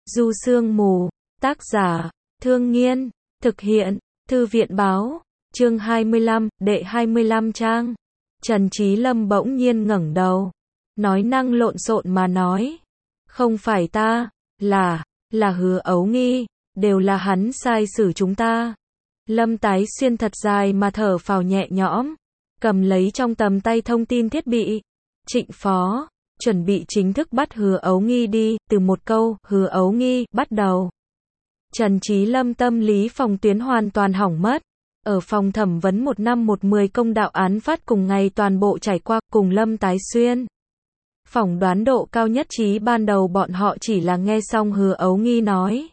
Du Sương Mù, tác giả, Thương Nghiên, thực hiện, Thư viện báo, chương 25, đệ 25 trang. Trần Trí Lâm bỗng nhiên ngẩng đầu, nói năng lộn xộn mà nói. Không phải ta, là Hứa Ấu Nghi, đều là hắn sai xử chúng ta. Lâm Tái Xuyên thật dài mà thở phào nhẹ nhõm, cầm lấy trong tầm tay thông tin thiết bị. Trịnh Phó, chuẩn bị chính thức bắt Hứa Ấu Nghi đi, từ một câu, Hứa Ấu Nghi, bắt đầu. Trần Trí Lâm tâm lý phòng tuyến hoàn toàn hỏng mất. Ở phòng thẩm vấn 1 năm 1-10 công đạo án phát cùng ngày toàn bộ trải qua, cùng Lâm Tái Xuyên. Phỏng đoán độ cao nhất trí ban đầu bọn họ chỉ là nghe xong Hứa Ấu Nghi nói.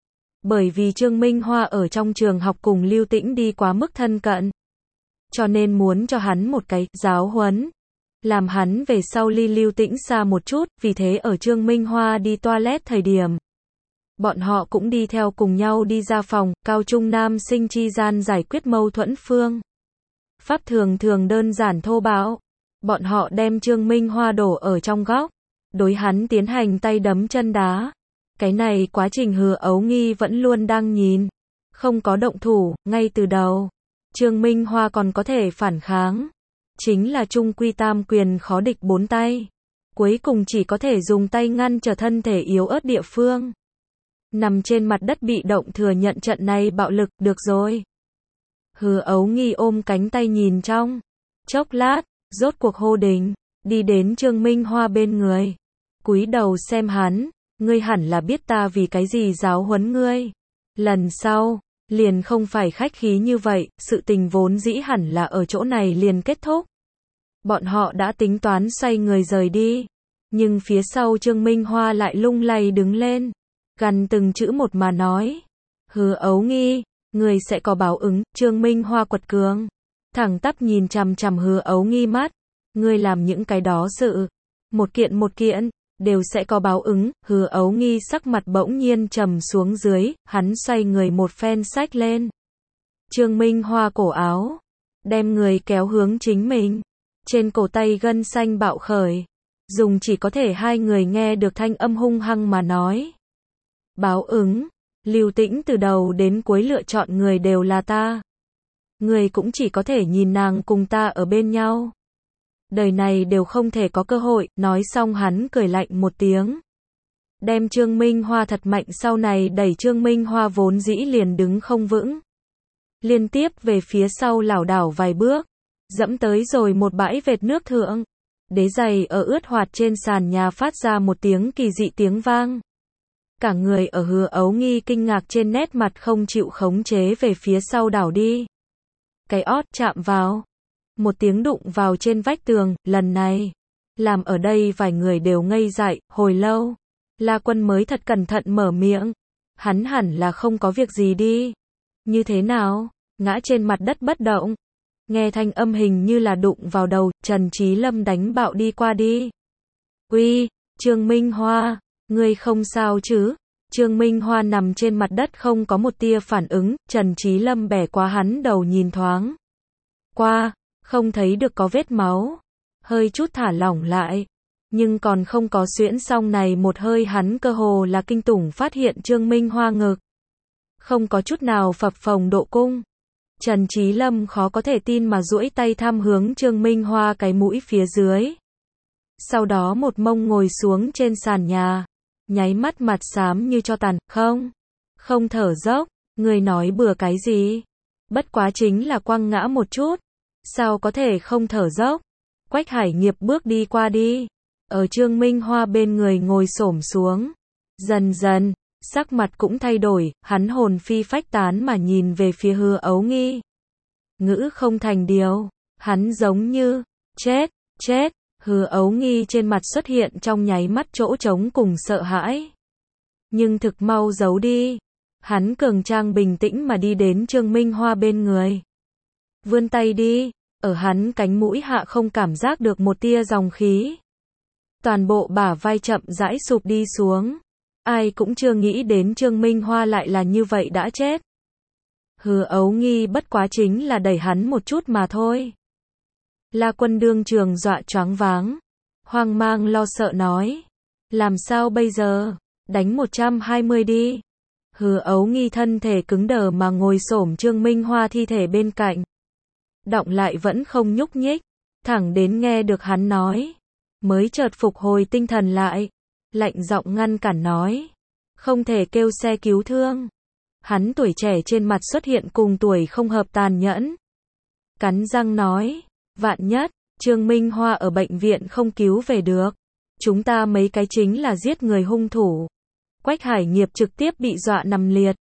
Bởi vì Trương Minh Hoa ở trong trường học cùng Lưu Tĩnh đi quá mức thân cận. Cho nên muốn cho hắn một cái giáo huấn. Làm hắn về sau ly Lưu Tĩnh xa một chút, vì thế ở Trương Minh Hoa đi toilet thời điểm. Bọn họ cũng đi theo cùng nhau đi ra phòng, cao trung nam sinh chi gian giải quyết mâu thuẫn phương. Pháp thường đơn giản thô bạo. Bọn họ đem Trương Minh Hoa đổ ở trong góc, đối hắn tiến hành tay đấm chân đá. Cái này quá trình Hứa Ấu Nghi vẫn luôn đang nhìn, không có động thủ, ngay từ đầu. Trương Minh Hoa còn có thể phản kháng. Chính là trung quy tam quyền khó địch 4 tay. Cuối cùng chỉ có thể dùng tay ngăn trở thân thể yếu ớt địa phương. Nằm trên mặt đất bị động thừa nhận trận này bạo lực, được rồi. Hứa Ấu Nghi ôm cánh tay nhìn trong chốc lát, rốt cuộc hô đình, đi đến Trương Minh Hoa bên người. Cúi đầu xem hắn, ngươi hẳn là biết ta vì cái gì giáo huấn ngươi. Lần sau, liền không phải khách khí như vậy, sự tình vốn dĩ hẳn là ở chỗ này liền kết thúc. Bọn họ đã tính toán xoay người rời đi. Nhưng phía sau Trương Minh Hoa lại lung lay đứng lên. Gần từng chữ một mà nói. Hứa Ấu Nghi, người sẽ có báo ứng. Trương Minh Hoa quật cường, thẳng tắp nhìn chằm chằm Hứa Ấu Nghi mắt. Ngươi làm những cái đó sự, một kiện, đều sẽ có báo ứng. Hứa Ấu Nghi sắc mặt bỗng nhiên trầm xuống dưới, hắn xoay người một phen xách lên Trương Minh Hoa cổ áo, đem người kéo hướng chính mình. Trên cổ tay gân xanh bạo khởi, dùng chỉ có thể hai người nghe được thanh âm hung hăng mà nói. Báo ứng, Lưu Tĩnh từ đầu đến cuối lựa chọn người đều là ta. Người cũng chỉ có thể nhìn nàng cùng ta ở bên nhau. Đời này đều không thể có cơ hội, nói xong hắn cười lạnh một tiếng. Đem Trương Minh Hoa thật mạnh sau này đẩy Trương Minh Hoa vốn dĩ liền đứng không vững. Liên tiếp về phía sau lảo đảo vài bước, dẫm tới rồi một bãi vệt nước thượng. Đế giày ở ướt hoạt trên sàn nhà phát ra một tiếng kỳ dị tiếng vang. Cả người ở Hứa Ấu Nghi kinh ngạc trên nét mặt không chịu khống chế về phía sau đảo đi. Cái ót chạm vào. Một tiếng đụng vào trên vách tường, lần này làm ở đây vài người đều ngây dại, hồi lâu. La Quân mới thật cẩn thận mở miệng. Hắn hẳn là không có việc gì đi. Như thế nào? Ngã trên mặt đất bất động. Nghe thanh âm hình như là đụng vào đầu, Trần Trí Lâm đánh bạo đi qua đi. Uy, Trương Minh Hoa, ngươi không sao chứ? Trương Minh Hoa nằm trên mặt đất không có một tia phản ứng, Trần Trí Lâm bẻ qua hắn đầu nhìn thoáng qua, không thấy được có vết máu, hơi chút thả lỏng lại, nhưng còn không có xuyễn xong này một hơi hắn cơ hồ là kinh tủng phát hiện Trương Minh Hoa ngực không có chút nào phập phồng độ cung. Trần Trí Lâm khó có thể tin mà duỗi tay thăm hướng Trương Minh Hoa cái mũi phía dưới. Sau đó một mông ngồi xuống trên sàn nhà, nháy mắt mặt xám như cho tàn, không thở dốc, người nói bừa cái gì? Bất quá chính là quăng ngã một chút, sao có thể không thở dốc? Quách Hải Nghiệp bước đi qua đi, ở Trương Minh Hoa bên người ngồi xổm xuống, dần dần, sắc mặt cũng thay đổi, hắn hồn phi phách tán mà nhìn về phía Hứa Ấu Nghi. Ngữ không thành điều, hắn giống như, chết, Hứa Ấu Nghi trên mặt xuất hiện trong nháy mắt chỗ trống cùng sợ hãi. Nhưng thực mau giấu đi, hắn cường trang bình tĩnh mà đi đến Trương Minh Hoa bên người. Vươn tay đi, ở hắn cánh mũi hạ không cảm giác được một tia dòng khí. Toàn bộ bả vai chậm rãi sụp đi xuống. Ai cũng chưa nghĩ đến Trương Minh Hoa lại là như vậy đã chết. Hứa Ấu Nghi bất quá chính là đẩy hắn một chút mà thôi. La Quân đương trường dọa choáng váng, hoang mang lo sợ nói. Làm sao bây giờ? Đánh 120 đi. Hứa Ấu Nghi thân thể cứng đờ mà ngồi xổm Trương Minh Hoa thi thể bên cạnh. Động lại vẫn không nhúc nhích, thẳng đến nghe được hắn nói. Mới chợt phục hồi tinh thần lại, lạnh giọng ngăn cản nói. Không thể kêu xe cứu thương. Hắn tuổi trẻ trên mặt xuất hiện cùng tuổi không hợp tàn nhẫn. Cắn răng nói, vạn nhất, Trương Minh Hoa ở bệnh viện không cứu về được. Chúng ta mấy cái chính là giết người hung thủ. Quách Hải Nghiệp trực tiếp bị dọa nằm liệt.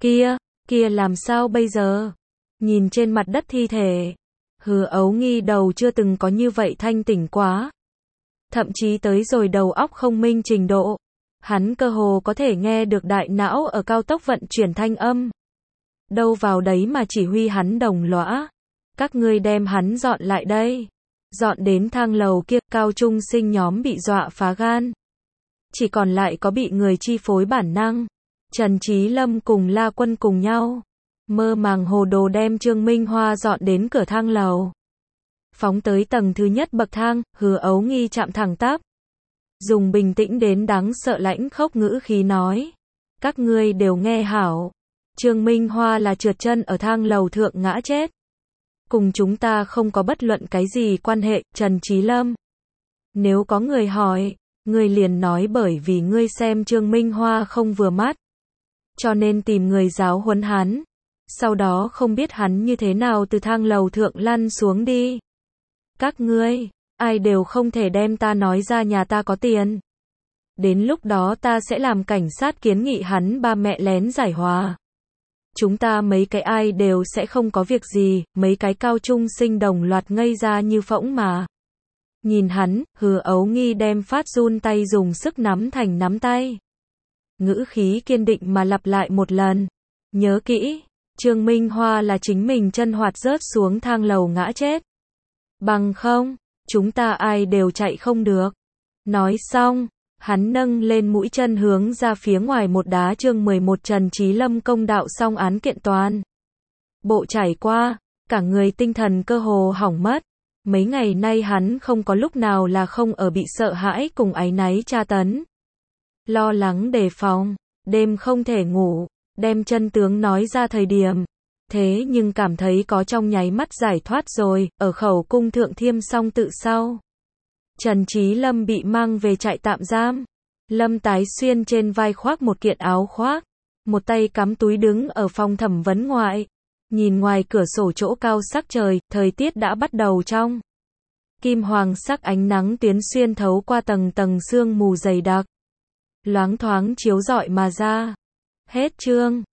Kia làm sao bây giờ? Nhìn trên mặt đất thi thể. Hứa Ấu Nghi đầu chưa từng có như vậy thanh tỉnh quá. Thậm chí tới rồi đầu óc không minh trình độ. Hắn cơ hồ có thể nghe được đại não ở cao tốc vận chuyển thanh âm. Đâu vào đấy mà chỉ huy hắn đồng lõa. Các ngươi đem hắn dọn lại đây. Dọn đến thang lầu kia, cao trung sinh nhóm bị dọa phá gan. Chỉ còn lại có bị người chi phối bản năng. Trần Chí Lâm cùng La Quân cùng nhau. Mơ màng hồ đồ đem Trương Minh Hoa dọn đến cửa thang lầu. Phóng tới tầng thứ nhất bậc thang, Hứa Ấu Nghi chạm thẳng tắp. Dùng bình tĩnh đến đáng sợ lãnh khốc ngữ khí nói. Các ngươi đều nghe hảo. Trương Minh Hoa là trượt chân ở thang lầu thượng ngã chết. Cùng chúng ta không có bất luận cái gì quan hệ, Trần Chí Lâm. Nếu có người hỏi, ngươi liền nói bởi vì ngươi xem Trương Minh Hoa không vừa mắt. Cho nên tìm người giáo huấn hắn. Sau đó không biết hắn như thế nào từ thang lầu thượng lăn xuống đi. Các ngươi, ai đều không thể đem ta nói ra nhà ta có tiền. Đến lúc đó ta sẽ làm cảnh sát kiến nghị hắn ba mẹ lén giải hòa. Chúng ta mấy cái ai đều sẽ không có việc gì, mấy cái cao trung sinh đồng loạt ngây ra như phỗng mà. Nhìn hắn, Hứa Ấu Nghi đem phát run tay dùng sức nắm thành nắm tay. Ngữ khí kiên định mà lặp lại một lần. Nhớ kỹ, Trương Minh Hoa là chính mình chân hoạt rớt xuống thang lầu ngã chết. Bằng không, chúng ta ai đều chạy không được. Nói xong, hắn nâng lên mũi chân hướng ra phía ngoài một đá. Chương 11 Trần Chí Lâm công đạo xong án kiện toàn bộ trải qua, cả người tinh thần cơ hồ hỏng mất. Mấy ngày nay hắn không có lúc nào là không ở bị sợ hãi cùng áy náy tra tấn. Lo lắng đề phòng, đêm không thể ngủ, đem chân tướng nói ra thời điểm. Thế nhưng cảm thấy có trong nháy mắt giải thoát rồi, ở khẩu cung thượng thiêm xong tự sau. Trần Chí Lâm bị mang về trại tạm giam. Lâm Tái Xuyên trên vai khoác một kiện áo khoác. Một tay cắm túi đứng ở phòng thẩm vấn ngoại. Nhìn ngoài cửa sổ chỗ cao sắc trời, thời tiết đã bắt đầu trong. Kim hoàng sắc ánh nắng tuyến xuyên thấu qua tầng tầng sương mù dày đặc. Loáng thoáng chiếu rọi mà ra. Hết chương.